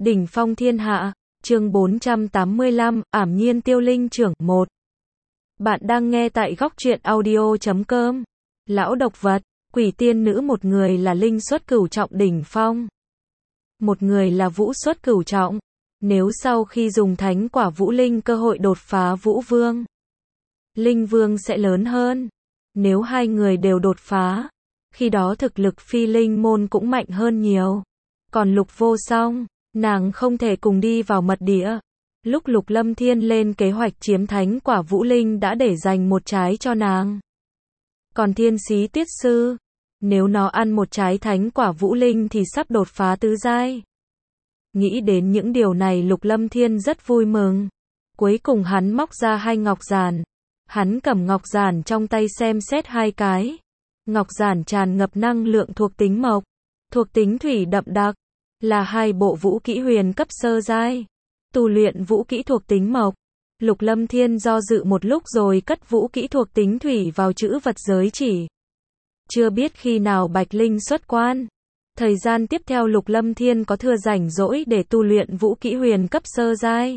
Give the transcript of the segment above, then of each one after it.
Đỉnh phong thiên hạ, chương 485, ảm nhiên tiêu linh trưởng 1. Bạn đang nghe tại góc truyện audio.com. Lão độc vật, quỷ tiên nữ, một người là linh xuất cửu trọng đỉnh phong, một người là vũ xuất cửu trọng. Nếu sau khi dùng thánh quả vũ linh cơ hội đột phá vũ vương, linh vương sẽ lớn hơn. Nếu hai người đều đột phá, khi đó thực lực phi linh môn cũng mạnh hơn nhiều. Còn Lục Vô Song, nàng không thể cùng đi vào mật địa. Lúc Lục Lâm Thiên lên kế hoạch chiếm thánh quả vũ linh đã để dành một trái cho nàng. Còn Thiên Xí Tiết Sư, nếu nó ăn một trái thánh quả vũ linh thì sắp đột phá tứ giai. Nghĩ đến những điều này, Lục Lâm Thiên rất vui mừng. Cuối cùng hắn móc ra hai ngọc giản. Hắn cầm ngọc giản trong tay xem xét hai cái. Ngọc giản tràn ngập năng lượng thuộc tính mộc, thuộc tính thủy đậm đặc, là hai bộ vũ kỹ huyền cấp sơ giai. Tu luyện vũ kỹ thuộc tính mộc, Lục Lâm Thiên do dự một lúc rồi cất vũ kỹ thuộc tính thủy vào trữ vật giới chỉ. Chưa biết khi nào Bạch Linh xuất quan. Thời gian tiếp theo Lục Lâm Thiên có thừa rảnh rỗi để tu luyện vũ kỹ huyền cấp sơ giai.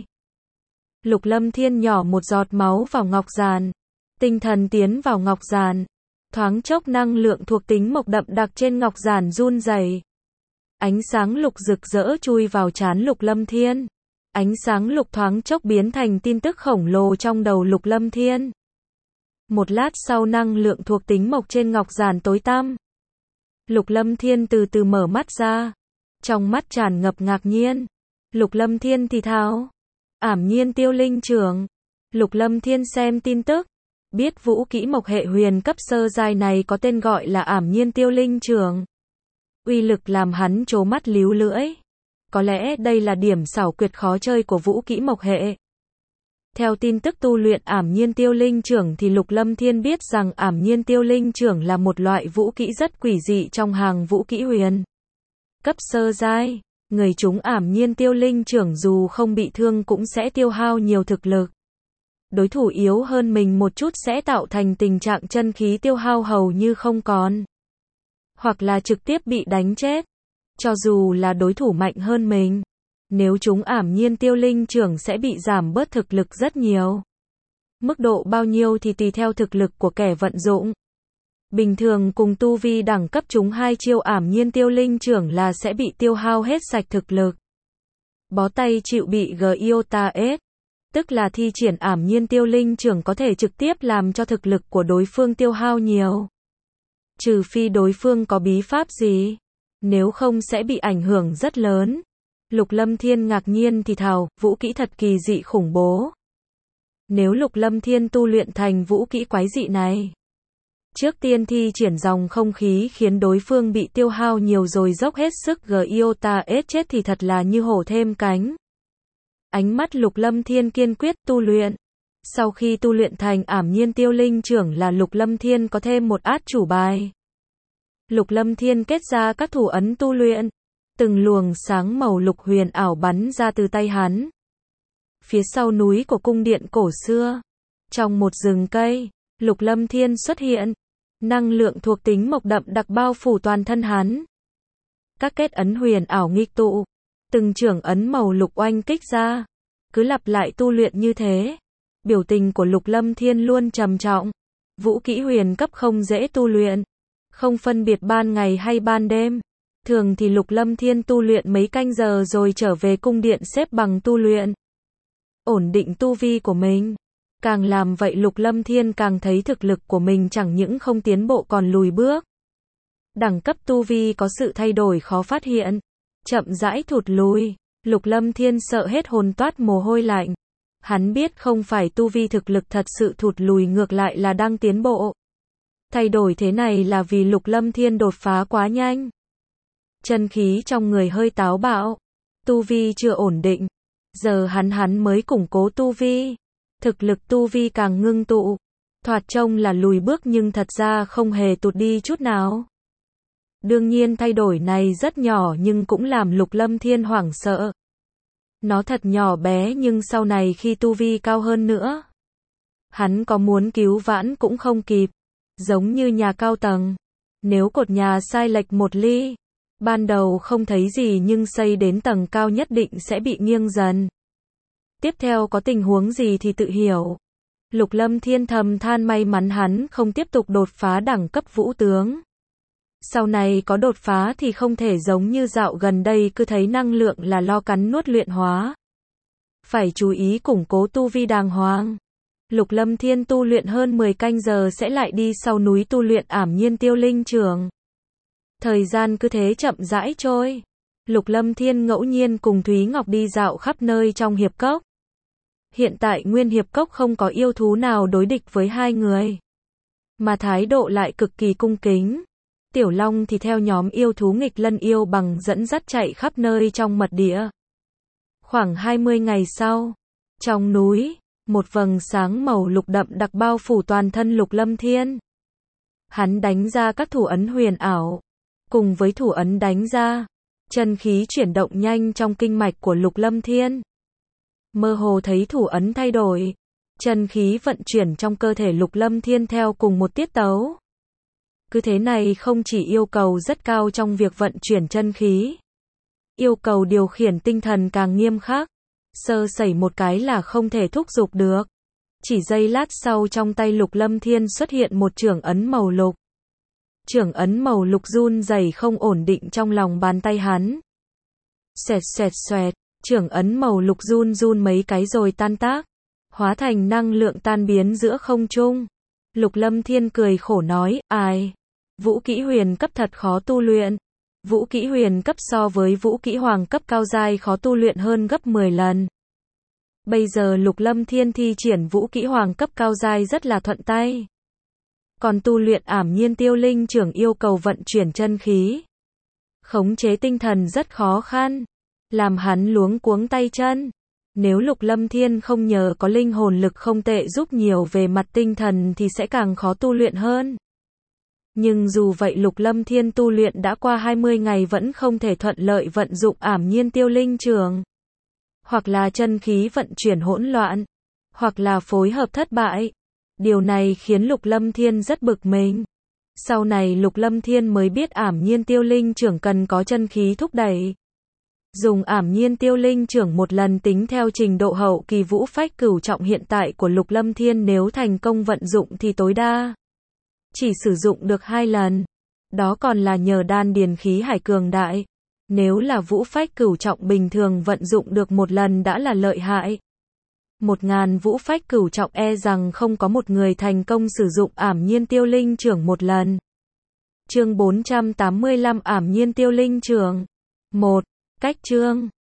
Lục Lâm Thiên nhỏ một giọt máu vào ngọc giản, tinh thần tiến vào ngọc giản. Thoáng chốc năng lượng thuộc tính mộc đậm đặc trên ngọc giản run rẩy. Ánh sáng lục rực rỡ chui vào trán Lục Lâm Thiên. Ánh sáng lục thoáng chốc biến thành tin tức khổng lồ trong đầu Lục Lâm Thiên. Một lát sau năng lượng thuộc tính mộc trên ngọc giản tối tăm. Lục Lâm Thiên từ từ mở mắt ra. Trong mắt tràn ngập ngạc nhiên. Lục Lâm Thiên thì thào: ảm nhiên tiêu linh trưởng. Lục Lâm Thiên xem tin tức, biết vũ kỹ mộc hệ huyền cấp sơ giai này có tên gọi là ảm nhiên tiêu linh trưởng. Uy lực làm hắn trố mắt líu lưỡi. Có lẽ đây là điểm xảo quyệt khó chơi của vũ kỹ mộc hệ. Theo tin tức tu luyện ảm nhiên tiêu linh trưởng thì Lục Lâm Thiên biết rằng ảm nhiên tiêu linh trưởng là một loại vũ kỹ rất quỷ dị trong hàng vũ kỹ huyền cấp sơ giai. Người chúng ảm nhiên tiêu linh trưởng dù không bị thương cũng sẽ tiêu hao nhiều thực lực. Đối thủ yếu hơn mình một chút sẽ tạo thành tình trạng chân khí tiêu hao hầu như không còn, hoặc là trực tiếp bị đánh chết. Cho dù là đối thủ mạnh hơn mình, nếu chúng ảm nhiên tiêu linh trưởng sẽ bị giảm bớt thực lực rất nhiều. Mức độ bao nhiêu thì tùy theo thực lực của kẻ vận dụng. Bình thường cùng tu vi đẳng cấp chúng hai chiêu ảm nhiên tiêu linh trưởng là sẽ bị tiêu hao hết sạch thực lực. Bó tay chịu bị Giota S, tức là thi triển ảm nhiên tiêu linh trưởng có thể trực tiếp làm cho thực lực của đối phương tiêu hao nhiều. Trừ phi đối phương có bí pháp gì, nếu không sẽ bị ảnh hưởng rất lớn. Lục Lâm Thiên ngạc nhiên thì thào: vũ kỹ thật kỳ dị khủng bố. Nếu Lục Lâm Thiên tu luyện thành vũ kỹ quái dị này, trước tiên thi triển dòng không khí khiến đối phương bị tiêu hao nhiều rồi dốc hết sức Giota S chết thì thật là như hổ thêm cánh. Ánh mắt Lục Lâm Thiên kiên quyết tu luyện. Sau khi tu luyện thành ảm nhiên tiêu linh trưởng là Lục Lâm Thiên có thêm một át chủ bài. Lục Lâm Thiên kết ra các thủ ấn tu luyện. Từng luồng sáng màu lục huyền ảo bắn ra từ tay hắn. Phía sau núi của cung điện cổ xưa, trong một rừng cây, Lục Lâm Thiên xuất hiện. Năng lượng thuộc tính mộc đậm đặc bao phủ toàn thân hắn. Các kết ấn huyền ảo nghịch tụ, từng trưởng ấn màu lục oanh kích ra. Cứ lặp lại tu luyện như thế. Biểu tình của Lục Lâm Thiên luôn trầm trọng. Vũ kỹ huyền cấp không dễ tu luyện, không phân biệt ban ngày hay ban đêm. Thường thì Lục Lâm Thiên tu luyện mấy canh giờ rồi trở về cung điện xếp bằng tu luyện, ổn định tu vi của mình. Càng làm vậy Lục Lâm Thiên càng thấy thực lực của mình chẳng những không tiến bộ còn lùi bước. Đẳng cấp tu vi có sự thay đổi khó phát hiện, chậm rãi thụt lùi. Lục Lâm Thiên sợ hết hồn toát mồ hôi lạnh. Hắn biết không phải tu vi thực lực thật sự thụt lùi, ngược lại là đang tiến bộ. Thay đổi thế này là vì Lục Lâm Thiên đột phá quá nhanh. Chân khí trong người hơi táo bạo, tu vi chưa ổn định. Giờ hắn mới củng cố tu vi. Thực lực tu vi càng ngưng tụ, thoạt trông là lùi bước nhưng thật ra không hề tụt đi chút nào. Đương nhiên thay đổi này rất nhỏ nhưng cũng làm Lục Lâm Thiên hoảng sợ. Nó thật nhỏ bé nhưng sau này khi tu vi cao hơn nữa, hắn có muốn cứu vãn cũng không kịp. Giống như nhà cao tầng, nếu cột nhà sai lệch một ly, Ban đầu không thấy gì nhưng xây đến tầng cao nhất định sẽ bị nghiêng dần. Tiếp theo có tình huống gì thì tự hiểu. Lục Lâm Thiên thầm than may mắn hắn không tiếp tục đột phá đẳng cấp vũ tướng. Sau này có đột phá thì không thể giống như dạo gần đây cứ thấy năng lượng là lo cắn nuốt luyện hóa. Phải chú ý củng cố tu vi đàng hoàng. Lục Lâm Thiên tu luyện hơn 10 canh giờ sẽ lại đi sau núi tu luyện Ảm Nhiên Tiêu Linh Trường. Thời gian cứ thế chậm rãi trôi. Lục Lâm Thiên ngẫu nhiên cùng Thúy Ngọc đi dạo khắp nơi trong hiệp cốc. Hiện tại nguyên hiệp cốc không có yêu thú nào đối địch với hai người. Mà thái độ lại cực kỳ cung kính. Tiểu Long thì theo nhóm yêu thú nghịch lân yêu bằng dẫn dắt chạy khắp nơi trong mật địa. Khoảng 20 ngày sau, trong núi, một vầng sáng màu lục đậm đặc bao phủ toàn thân Lục Lâm Thiên. Hắn đánh ra các thủ ấn huyền ảo. Cùng với thủ ấn đánh ra, chân khí chuyển động nhanh trong kinh mạch của Lục Lâm Thiên. Mơ hồ thấy thủ ấn thay đổi, chân khí vận chuyển trong cơ thể Lục Lâm Thiên theo cùng một tiết tấu. Cứ thế này không chỉ yêu cầu rất cao trong việc vận chuyển chân khí, yêu cầu điều khiển tinh thần càng nghiêm khắc, sơ sẩy một cái là không thể thúc giục được. Chỉ giây lát sau trong tay Lục Lâm Thiên xuất hiện một chưởng ấn màu lục. Chưởng ấn màu lục run rẩy không ổn định trong lòng bàn tay hắn. Xoẹt xoẹt xoẹt, chưởng ấn màu lục run run mấy cái rồi tan tác, hóa thành năng lượng tan biến giữa không trung. Lục Lâm Thiên cười khổ nói, ai? Vũ kỹ huyền cấp thật khó tu luyện. Vũ kỹ huyền cấp so với vũ kỹ hoàng cấp cao giai khó tu luyện hơn gấp 10 lần. Bây giờ Lục Lâm Thiên thi triển vũ kỹ hoàng cấp cao giai rất là thuận tay. Còn tu luyện Ảm Nhiên Tiêu Linh Trưởng yêu cầu vận chuyển chân khí, khống chế tinh thần rất khó khăn, làm hắn luống cuống tay chân. Nếu Lục Lâm Thiên không nhờ có linh hồn lực không tệ giúp nhiều về mặt tinh thần thì sẽ càng khó tu luyện hơn. Nhưng dù vậy Lục Lâm Thiên tu luyện đã qua 20 ngày vẫn không thể thuận lợi vận dụng Ảm Nhiên Tiêu Linh Trường. Hoặc là chân khí vận chuyển hỗn loạn, hoặc là phối hợp thất bại. Điều này khiến Lục Lâm Thiên rất bực mình. Sau này Lục Lâm Thiên mới biết Ảm Nhiên Tiêu Linh Trưởng cần có chân khí thúc đẩy. Dùng Ảm Nhiên Tiêu Linh Trưởng một lần tính theo trình độ hậu kỳ vũ phách cửu trọng hiện tại của Lục Lâm Thiên, nếu thành công vận dụng thì tối đa chỉ sử dụng được 2 lần. Đó còn là nhờ đan điền khí hải cường đại. Nếu là vũ phách cửu trọng bình thường vận dụng được một lần đã là lợi hại. 1000 vũ phách cửu trọng e rằng không có một người thành công sử dụng Ảm Nhiên Tiêu Linh Trưởng một lần. Chương 485 Ảm Nhiên Tiêu Linh Trưởng 1. Cách chương